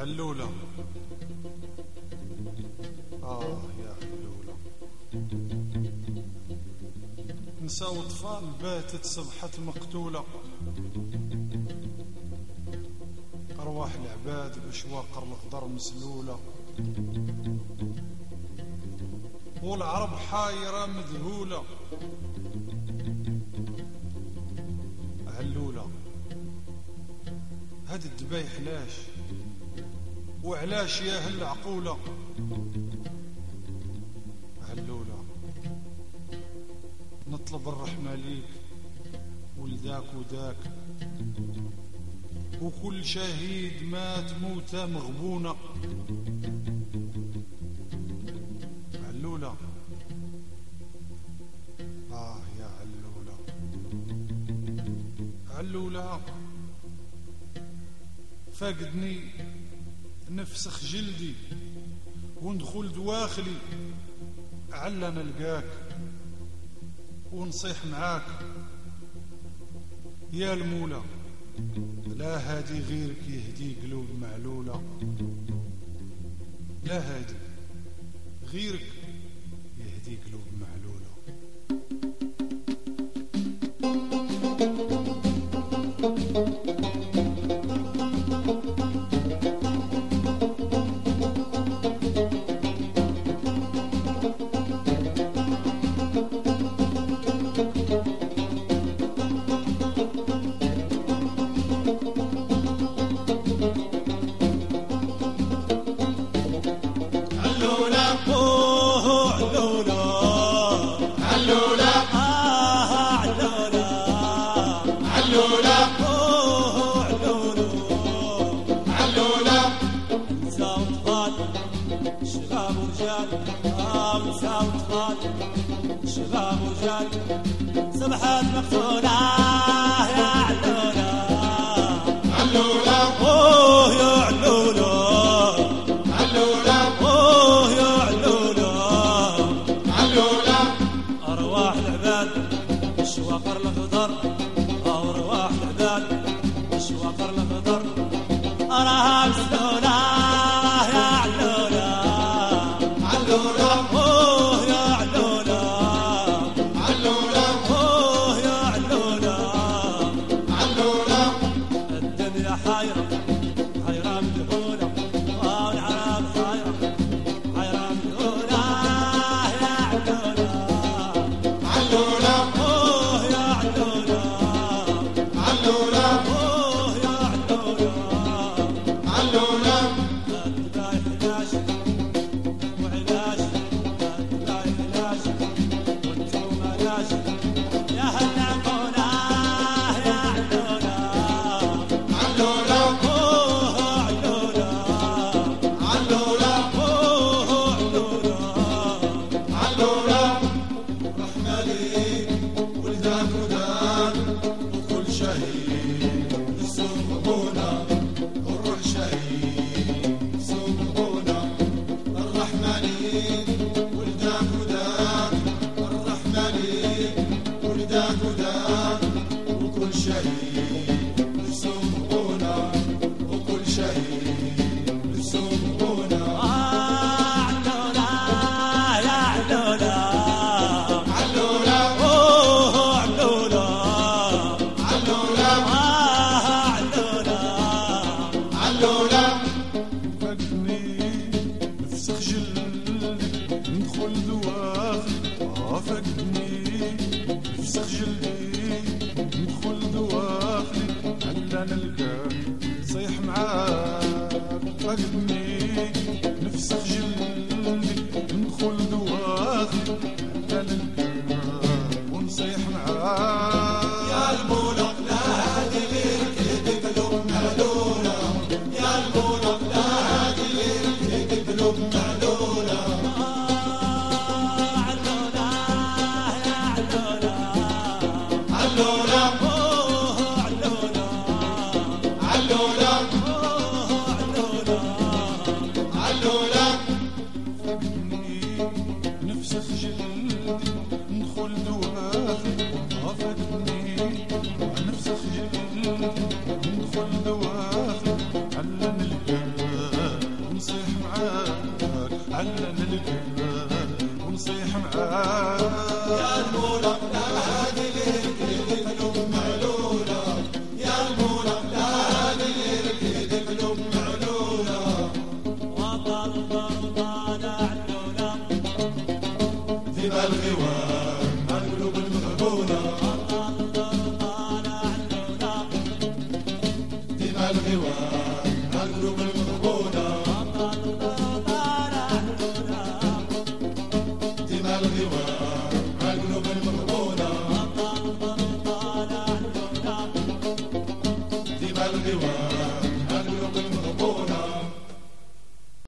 علولة يا علولة، نساء وطفال باتت صبحت مقتولة، أرواح العباد بشواقر الخضر مسلولة، والعرب حايرة مذهولة. علولة هاد الدبايح علاش وعلاش يا هل عقولة؟ علولة نطلب الرحمة ليك ولداك وداك، وكل شهيد مات موتة مغبونة. علولة يا علولة، علولة فاقدني نفسخ جلدي وندخل دواخلي، علا نلقاك ونصيح معاك يا المولى. لا هادي غيرك يهدي قلوب معلولة، لا هادي غيرك يهدي قلوب معلولة. شباب وجال صبحت مقتولة يا علولة، علولة يا علولة، علولة يا علولة، علولة أرواح العباد شواقر الخضر، أرواح العباد شواقر الخضر أراها مسلولة يا علولة، علولة ندخل دواخل علم القلب الغوار